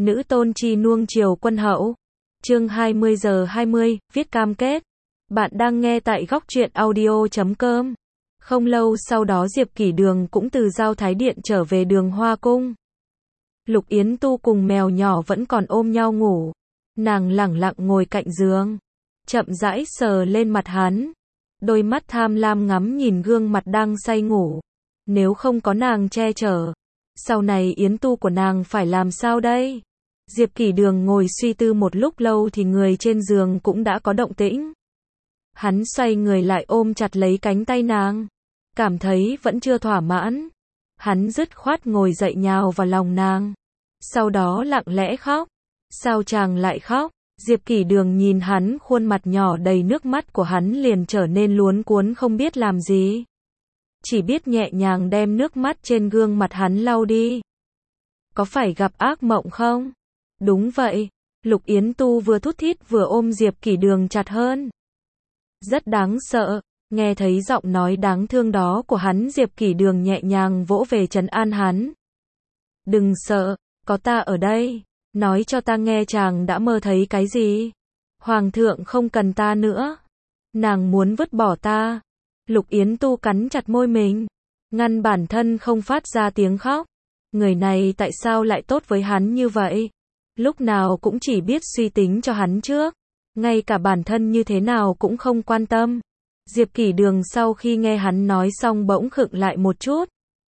Nữ tôn chi nuông chiều quân hậu. Chương 20:20, viết cam kết. Bạn đang nghe tại góc truyện audio.com. Không lâu sau đó Diệp Kỷ Đường cũng từ Giao Thái Điện trở về Đường Hoa Cung. Lục Yến Tu cùng mèo nhỏ vẫn còn ôm nhau ngủ. Nàng lẳng lặng ngồi cạnh giường, chậm rãi sờ lên mặt hắn. Đôi mắt tham lam ngắm nhìn gương mặt đang say ngủ. Nếu không có nàng che chở, sau này Yến Tu của nàng phải làm sao đây? Diệp Kỷ Đường ngồi suy tư một lúc lâu thì người trên giường cũng đã có động tĩnh. Hắn xoay người lại ôm chặt lấy cánh tay nàng. Cảm thấy vẫn chưa thỏa mãn. Hắn dứt khoát ngồi dậy nhào vào lòng nàng. Sau đó lặng lẽ khóc. Sao chàng lại khóc? Diệp Kỷ Đường nhìn hắn, khuôn mặt nhỏ đầy nước mắt của hắn liền trở nên luống cuống không biết làm gì. Chỉ biết nhẹ nhàng đem nước mắt trên gương mặt hắn lau đi. Có phải gặp ác mộng không? Đúng vậy. Lục Yến Tu vừa thút thít vừa ôm Diệp Kỷ Đường chặt hơn. Rất đáng sợ. Nghe thấy giọng nói đáng thương đó của hắn, Diệp Kỷ Đường nhẹ nhàng vỗ về trấn an hắn. Đừng sợ, có ta ở đây. Nói cho ta nghe chàng đã mơ thấy cái gì? Hoàng thượng không cần ta nữa. Nàng muốn vứt bỏ ta. Lục Yến Tu cắn chặt môi mình, ngăn bản thân không phát ra tiếng khóc. Người này tại sao lại tốt với hắn như vậy? Lúc nào cũng chỉ biết suy tính cho hắn trước. Ngay cả bản thân như thế nào cũng không quan tâm. Diệp Kỷ Đường sau khi nghe hắn nói xong bỗng khựng lại một chút.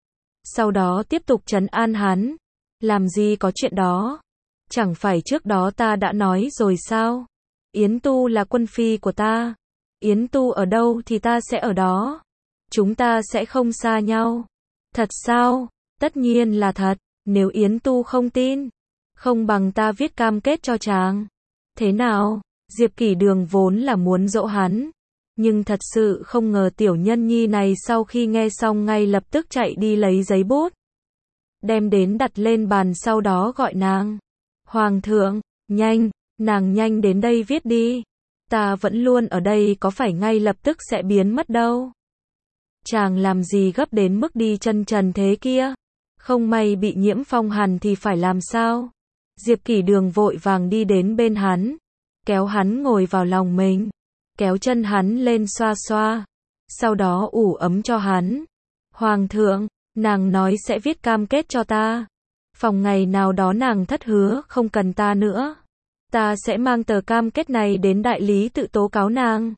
Sau đó tiếp tục trấn an hắn. Làm gì có chuyện đó? Chẳng phải trước đó ta đã nói rồi sao? Yến Tu là quân phi của ta. Yến Tu ở đâu thì ta sẽ ở đó. Chúng ta sẽ không xa nhau. Thật sao? Tất nhiên là thật. Nếu Yến Tu không tin, không bằng ta viết cam kết cho chàng. Thế nào? Diệp Kỷ Đường vốn là muốn dỗ hắn, nhưng thật sự không ngờ tiểu nhân nhi này sau khi nghe xong ngay lập tức chạy đi lấy giấy bút, đem đến đặt lên bàn, sau đó gọi nàng. Hoàng thượng, nhanh, nàng nhanh đến đây viết đi. Ta vẫn luôn ở đây có phải ngay lập tức sẽ biến mất đâu. Chàng làm gì gấp đến mức đi chân trần thế kia? Không may bị nhiễm phong hàn thì phải làm sao? Diệp Kỷ Đường vội vàng đi đến bên hắn, kéo hắn ngồi vào lòng mình, kéo chân hắn lên xoa xoa, sau đó ủ ấm cho hắn. Hoàng thượng, nàng nói sẽ viết cam kết cho ta. Phòng ngày nào đó nàng thất hứa không cần ta nữa, ta sẽ mang tờ cam kết này đến đại lý tự tố cáo nàng.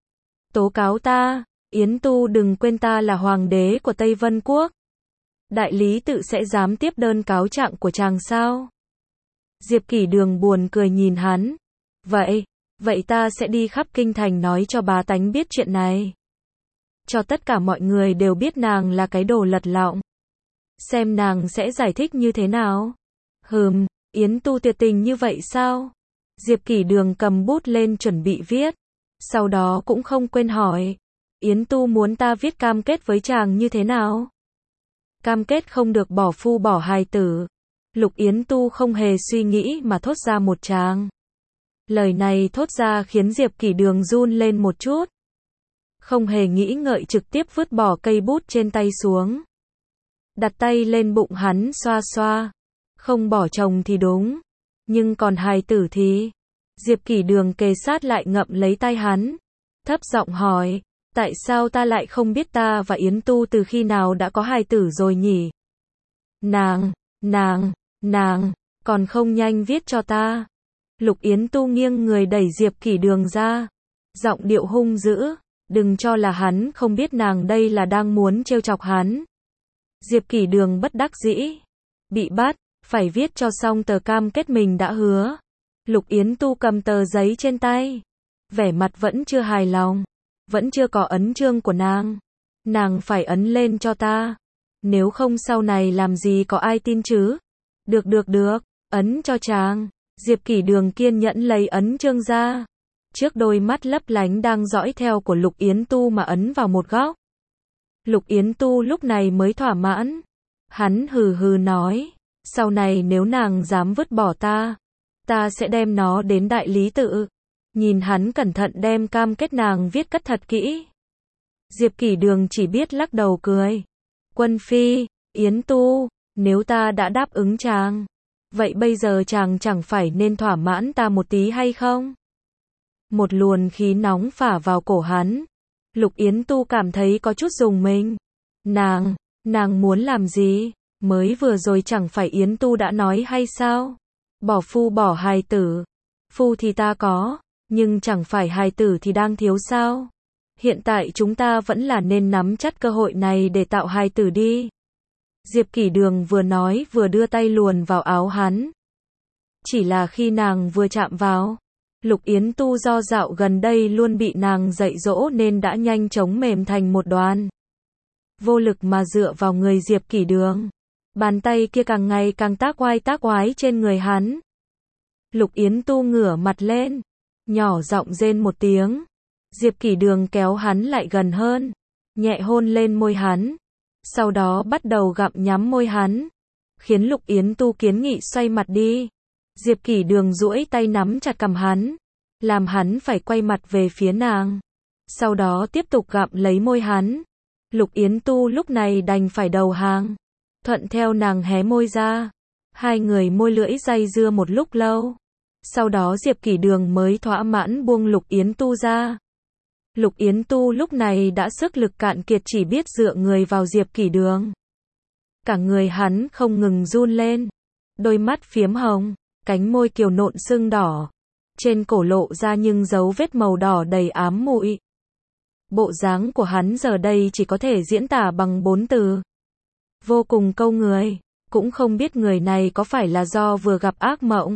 Tố cáo ta? Yến Tu đừng quên ta là hoàng đế của Tây Vân Quốc. Đại lý tự sẽ dám tiếp đơn cáo trạng của chàng sao? Diệp Kỷ Đường buồn cười nhìn hắn. Vậy ta sẽ đi khắp kinh thành nói cho bá tánh biết chuyện này. Cho tất cả mọi người đều biết nàng là cái đồ lật lọng. Xem nàng sẽ giải thích như thế nào. Yến Tu tuyệt tình như vậy sao? Diệp Kỷ Đường cầm bút lên chuẩn bị viết. Sau đó cũng không quên hỏi. Yến Tu muốn ta viết cam kết với chàng như thế nào? Cam kết không được bỏ phu bỏ hài tử. Lục Yến Tu không hề suy nghĩ mà thốt ra một tràng. Lời này thốt ra khiến Diệp Kỷ Đường run lên một chút. Không hề nghĩ ngợi trực tiếp vứt bỏ cây bút trên tay xuống. Đặt tay lên bụng hắn xoa xoa. Không bỏ chồng thì đúng, nhưng còn hài tử thì... Diệp Kỷ Đường kề sát lại ngậm lấy tay hắn, thấp giọng hỏi, tại sao ta lại không biết ta và Yến Tu từ khi nào đã có hài tử rồi nhỉ? Nàng, còn không nhanh viết cho ta. Lục Yến Tu nghiêng người đẩy Diệp Kỷ Đường ra, giọng điệu hung dữ, đừng cho là hắn không biết nàng đây là đang muốn trêu chọc hắn. Diệp Kỷ Đường bất đắc dĩ, bị bắt, phải viết cho xong tờ cam kết mình đã hứa. Lục Yến Tu cầm tờ giấy trên tay, vẻ mặt vẫn chưa hài lòng, vẫn chưa có ấn chương của nàng. Nàng phải ấn lên cho ta, nếu không sau này làm gì có ai tin chứ. Được, ấn cho chàng. Diệp Kỷ Đường kiên nhẫn lấy ấn chương ra, trước đôi mắt lấp lánh đang dõi theo của Lục Yến Tu mà ấn vào một góc. Lục Yến Tu lúc này mới thỏa mãn. Hắn hừ hừ nói, sau này nếu nàng dám vứt bỏ ta, ta sẽ đem nó đến đại lý tự. Nhìn hắn cẩn thận đem cam kết nàng viết cất thật kỹ. Diệp Kỷ Đường chỉ biết lắc đầu cười. Quân phi, Yến Tu, nếu ta đã đáp ứng chàng, vậy bây giờ chàng chẳng phải nên thỏa mãn ta một tí hay không? Một luồng khí nóng phả vào cổ hắn. Lục Yến Tu cảm thấy có chút rùng mình. Nàng muốn làm gì? Mới vừa rồi chẳng phải Yến Tu đã nói hay sao? Bỏ phu bỏ hài tử. Phu thì ta có, nhưng chẳng phải hài tử thì đang thiếu sao? Hiện tại chúng ta vẫn là nên nắm chắc cơ hội này để tạo hài tử đi. Diệp Kỷ Đường vừa nói vừa đưa tay luồn vào áo hắn. Chỉ là khi nàng vừa chạm vào, Lục Yến Tu do dạo gần đây luôn bị nàng dạy dỗ nên đã nhanh chóng mềm thành một đoàn. Vô lực mà dựa vào người Diệp Kỷ Đường. Bàn tay kia càng ngày càng tác oái trên người hắn. Lục Yến Tu ngửa mặt lên, nhỏ giọng rên một tiếng. Diệp Kỷ Đường kéo hắn lại gần hơn, nhẹ hôn lên môi hắn, sau đó bắt đầu gặm nhắm môi hắn, khiến Lục Yến Tu kiến nghị xoay mặt đi. Diệp Kỷ Đường duỗi tay nắm chặt cằm hắn, làm hắn phải quay mặt về phía nàng, sau đó tiếp tục gặm lấy môi hắn. Lục Yến Tu lúc này đành phải đầu hàng, thuận theo nàng hé môi ra. Hai người môi lưỡi day dưa một lúc lâu. Sau đó Diệp Kỷ Đường mới thỏa mãn buông Lục Yến Tu ra. Lục Yến Tu lúc này đã sức lực cạn kiệt, chỉ biết dựa người vào Diệp Kỷ Đường. Cả người hắn không ngừng run lên, đôi mắt phiếm hồng, cánh môi kiều nộn sưng đỏ, trên cổ lộ ra nhưng dấu vết màu đỏ đầy ám muội. Bộ dáng của hắn giờ đây chỉ có thể diễn tả bằng 4 từ. Vô cùng câu người, cũng không biết người này có phải là do vừa gặp ác mộng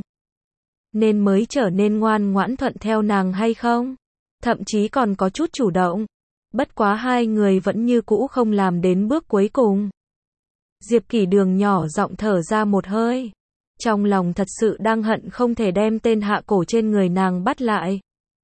nên mới trở nên ngoan ngoãn thuận theo nàng hay không? Thậm chí còn có chút chủ động. Bất quá hai người vẫn như cũ không làm đến bước cuối cùng. Diệp Kỷ Đường nhỏ giọng thở ra một hơi. Trong lòng thật sự đang hận không thể đem tên hạ cổ trên người nàng bắt lại.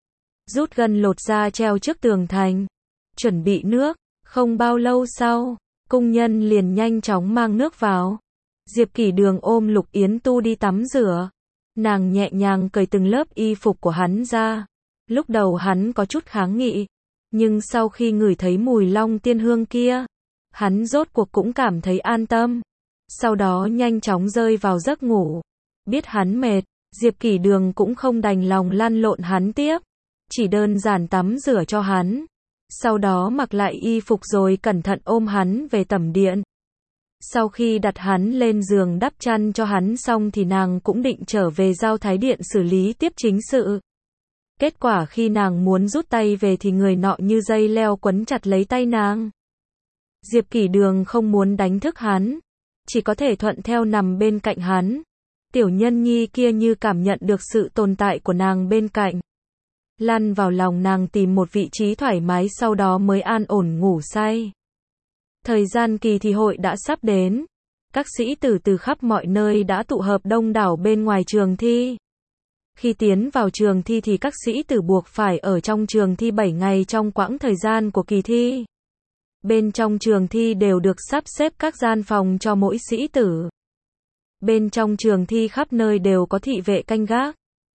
Rút gân lột ra treo trước tường thành. Chuẩn bị nước. Không bao lâu sau, cung nhân liền nhanh chóng mang nước vào. Diệp Kỷ Đường ôm Lục Yến Tu đi tắm rửa. Nàng nhẹ nhàng cởi từng lớp y phục của hắn ra. Lúc đầu hắn có chút kháng nghị, nhưng sau khi ngửi thấy mùi long tiên hương kia, hắn rốt cuộc cũng cảm thấy an tâm. Sau đó nhanh chóng rơi vào giấc ngủ. Biết hắn mệt, Diệp Kỷ Đường cũng không đành lòng lăn lộn hắn tiếp, chỉ đơn giản tắm rửa cho hắn. Sau đó mặc lại y phục rồi cẩn thận ôm hắn về tẩm điện. Sau khi đặt hắn lên giường đắp chăn cho hắn xong thì nàng cũng định trở về Giao Thái Điện xử lý tiếp chính sự. Kết quả khi nàng muốn rút tay về thì người nọ như dây leo quấn chặt lấy tay nàng. Diệp Kỷ Đường không muốn đánh thức hắn, chỉ có thể thuận theo nằm bên cạnh hắn. Tiểu nhân nhi kia như cảm nhận được sự tồn tại của nàng bên cạnh, lăn vào lòng nàng tìm một vị trí thoải mái, sau đó mới an ổn ngủ say. Thời gian kỳ thi hội đã sắp đến. Các sĩ tử từ khắp mọi nơi đã tụ hợp đông đảo bên ngoài trường thi. Khi tiến vào trường thi thì các sĩ tử buộc phải ở trong trường thi 7 ngày trong quãng thời gian của kỳ thi. Bên trong trường thi đều được sắp xếp các gian phòng cho mỗi sĩ tử. Bên trong trường thi khắp nơi đều có thị vệ canh gác.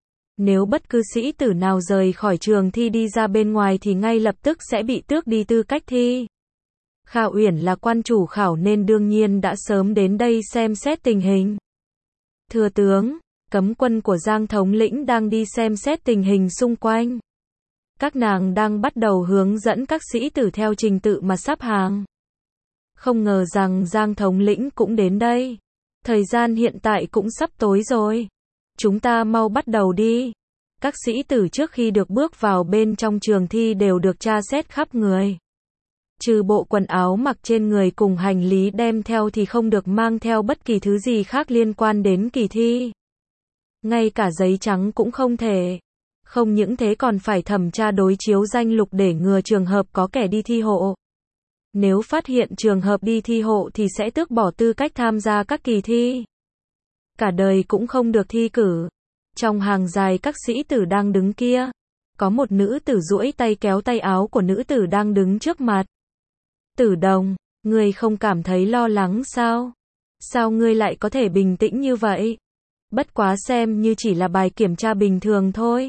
Nếu bất cứ sĩ tử nào rời khỏi trường thi đi ra bên ngoài thì ngay lập tức sẽ bị tước đi tư cách thi. Kha Uyển là quan chủ khảo nên đương nhiên đã sớm đến đây xem xét tình hình. Thừa tướng, cấm quân của Giang thống lĩnh đang đi xem xét tình hình xung quanh. Các nàng đang bắt đầu hướng dẫn các sĩ tử theo trình tự mà sắp hàng. Không ngờ rằng Giang thống lĩnh cũng đến đây. Thời gian hiện tại cũng sắp tối rồi. Chúng ta mau bắt đầu đi. Các sĩ tử trước khi được bước vào bên trong trường thi đều được tra xét khắp người. Trừ bộ quần áo mặc trên người cùng hành lý đem theo thì không được mang theo bất kỳ thứ gì khác liên quan đến kỳ thi. Ngay cả giấy trắng cũng không thể. Không những thế còn phải thẩm tra đối chiếu danh lục để ngừa trường hợp có kẻ đi thi hộ. Nếu phát hiện trường hợp đi thi hộ thì sẽ tước bỏ tư cách tham gia các kỳ thi. Cả đời cũng không được thi cử. Trong hàng dài các sĩ tử đang đứng kia, có một nữ tử duỗi tay kéo tay áo của nữ tử đang đứng trước mặt. Tử Đồng, ngươi không cảm thấy lo lắng sao? Sao ngươi lại có thể bình tĩnh như vậy? Bất quá xem như chỉ là bài kiểm tra bình thường thôi.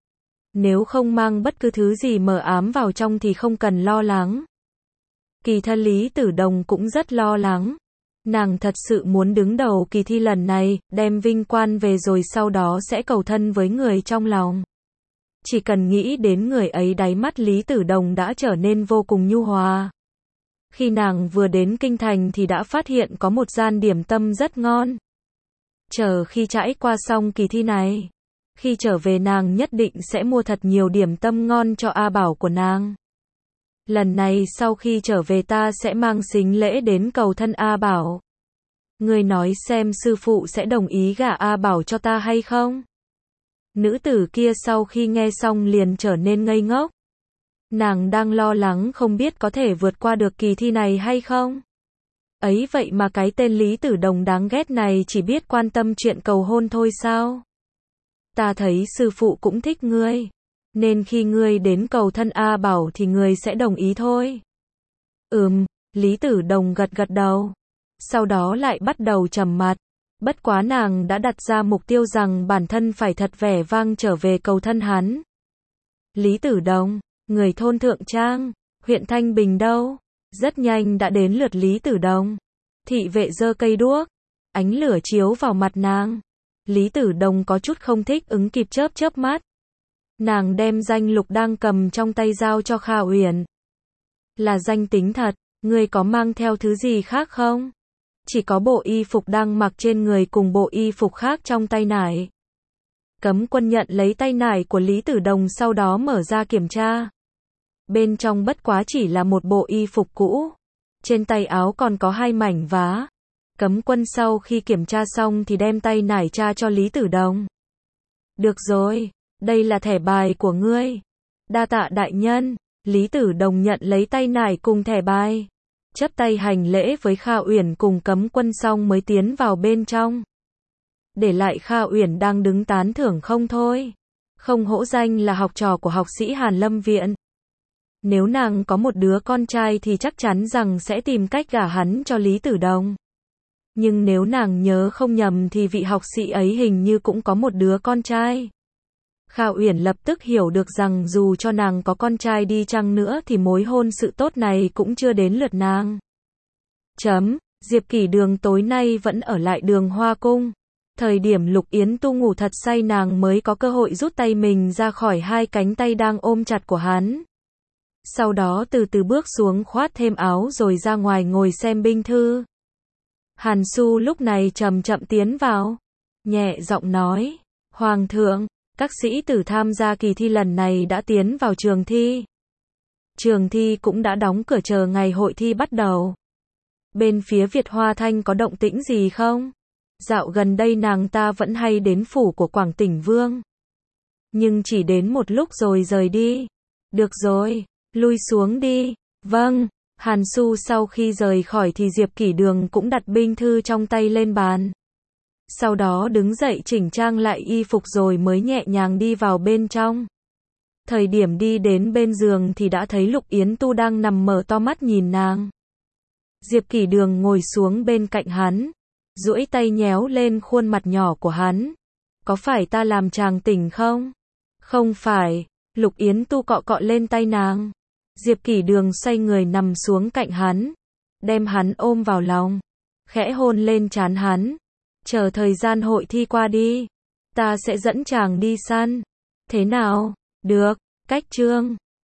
Nếu không mang bất cứ thứ gì mờ ám vào trong thì không cần lo lắng. Kỳ thật Lý Tử Đồng cũng rất lo lắng. Nàng thật sự muốn đứng đầu kỳ thi lần này, đem vinh quang về rồi sau đó sẽ cầu thân với người trong lòng. Chỉ cần nghĩ đến người ấy đáy mắt Lý Tử Đồng đã trở nên vô cùng nhu hòa. Khi nàng vừa đến kinh thành thì đã phát hiện có một gian điểm tâm rất ngon. Chờ khi trải qua xong kỳ thi này, khi trở về nàng nhất định sẽ mua thật nhiều điểm tâm ngon cho A Bảo của nàng. Lần này sau khi trở về ta sẽ mang sính lễ đến cầu thân A Bảo. Ngươi nói xem sư phụ sẽ đồng ý gả A Bảo cho ta hay không? Nữ tử kia sau khi nghe xong liền trở nên ngây ngốc. Nàng đang lo lắng không biết có thể vượt qua được kỳ thi này hay không. Ấy vậy mà cái tên Lý Tử Đồng đáng ghét này chỉ biết quan tâm chuyện cầu hôn thôi sao? Ta thấy sư phụ cũng thích ngươi, nên khi ngươi đến cầu thân A Bảo thì ngươi sẽ đồng ý thôi. Lý Tử Đồng gật gật đầu. Sau đó lại bắt đầu trầm mặt. Bất quá nàng đã đặt ra mục tiêu rằng bản thân phải thật vẻ vang trở về cầu thân hắn. Lý Tử Đồng, người thôn Thượng Trang, huyện Thanh Bình đâu? Rất nhanh đã đến lượt Lý Tử Đồng. Thị vệ giơ cây đuốc, ánh lửa chiếu vào mặt nàng. Lý Tử Đồng có chút không thích ứng kịp chớp chớp mắt. Nàng đem danh lục đang cầm trong tay giao cho Kha Uyển. Là danh tính thật, ngươi có mang theo thứ gì khác không? Chỉ có bộ y phục đang mặc trên người cùng bộ y phục khác trong tay nải. Cấm quân nhận lấy tay nải của Lý Tử Đồng sau đó mở ra kiểm tra. Bên trong bất quá chỉ là một bộ y phục cũ. Trên tay áo còn có 2 mảnh vá. Cấm quân sau khi kiểm tra xong thì đem tay nải tra cho Lý Tử Đồng. Được rồi, đây là thẻ bài của ngươi. Đa tạ đại nhân. Lý Tử Đồng nhận lấy tay nải cùng thẻ bài. Chắp tay hành lễ với Kha Uyển cùng cấm quân xong mới tiến vào bên trong. Để lại Kha Uyển đang đứng tán thưởng không thôi. Không hổ danh là học trò của học sĩ Hàn Lâm Viện. Nếu nàng có một đứa con trai thì chắc chắn rằng sẽ tìm cách gả hắn cho Lý Tử Đồng. Nhưng nếu nàng nhớ không nhầm thì vị học sĩ ấy hình như cũng có một đứa con trai. Kha Uyển lập tức hiểu được rằng dù cho nàng có con trai đi chăng nữa thì mối hôn sự tốt này cũng chưa đến lượt nàng. Diệp Kỷ Đường tối nay vẫn ở lại Đường Hoa Cung. Thời điểm Lục Yến Tu ngủ thật say nàng mới có cơ hội rút tay mình ra khỏi 2 cánh tay đang ôm chặt của hắn. Sau đó từ từ bước xuống khoác thêm áo rồi ra ngoài ngồi xem binh thư. Hàn Su lúc này chậm chậm tiến vào. Nhẹ giọng nói, Hoàng thượng, các sĩ tử tham gia kỳ thi lần này đã tiến vào trường thi. Trường thi cũng đã đóng cửa chờ ngày hội thi bắt đầu. Bên phía Việt Hoa Thanh có động tĩnh gì không? Dạo gần đây nàng ta vẫn hay đến phủ của Quảng Tỉnh Vương. Nhưng chỉ đến một lúc rồi rời đi. Được rồi, lui xuống đi. Vâng. Hàn Su sau khi rời khỏi thì Diệp Kỷ Đường cũng đặt binh thư trong tay lên bàn. Sau đó đứng dậy chỉnh trang lại y phục rồi mới nhẹ nhàng đi vào bên trong. Thời điểm đi đến bên giường thì đã thấy Lục Yến Tu đang nằm mở to mắt nhìn nàng. Diệp Kỷ Đường ngồi xuống bên cạnh hắn, duỗi tay nhéo lên khuôn mặt nhỏ của hắn. Có phải ta làm chàng tỉnh không? Không phải. Lục Yến Tu cọ cọ lên tay nàng. Diệp Kỷ Đường xoay người nằm xuống cạnh hắn, đem hắn ôm vào lòng, khẽ hôn lên trán hắn. Chờ thời gian hội thi qua đi, ta sẽ dẫn chàng đi săn. Thế nào? Được, cách chương.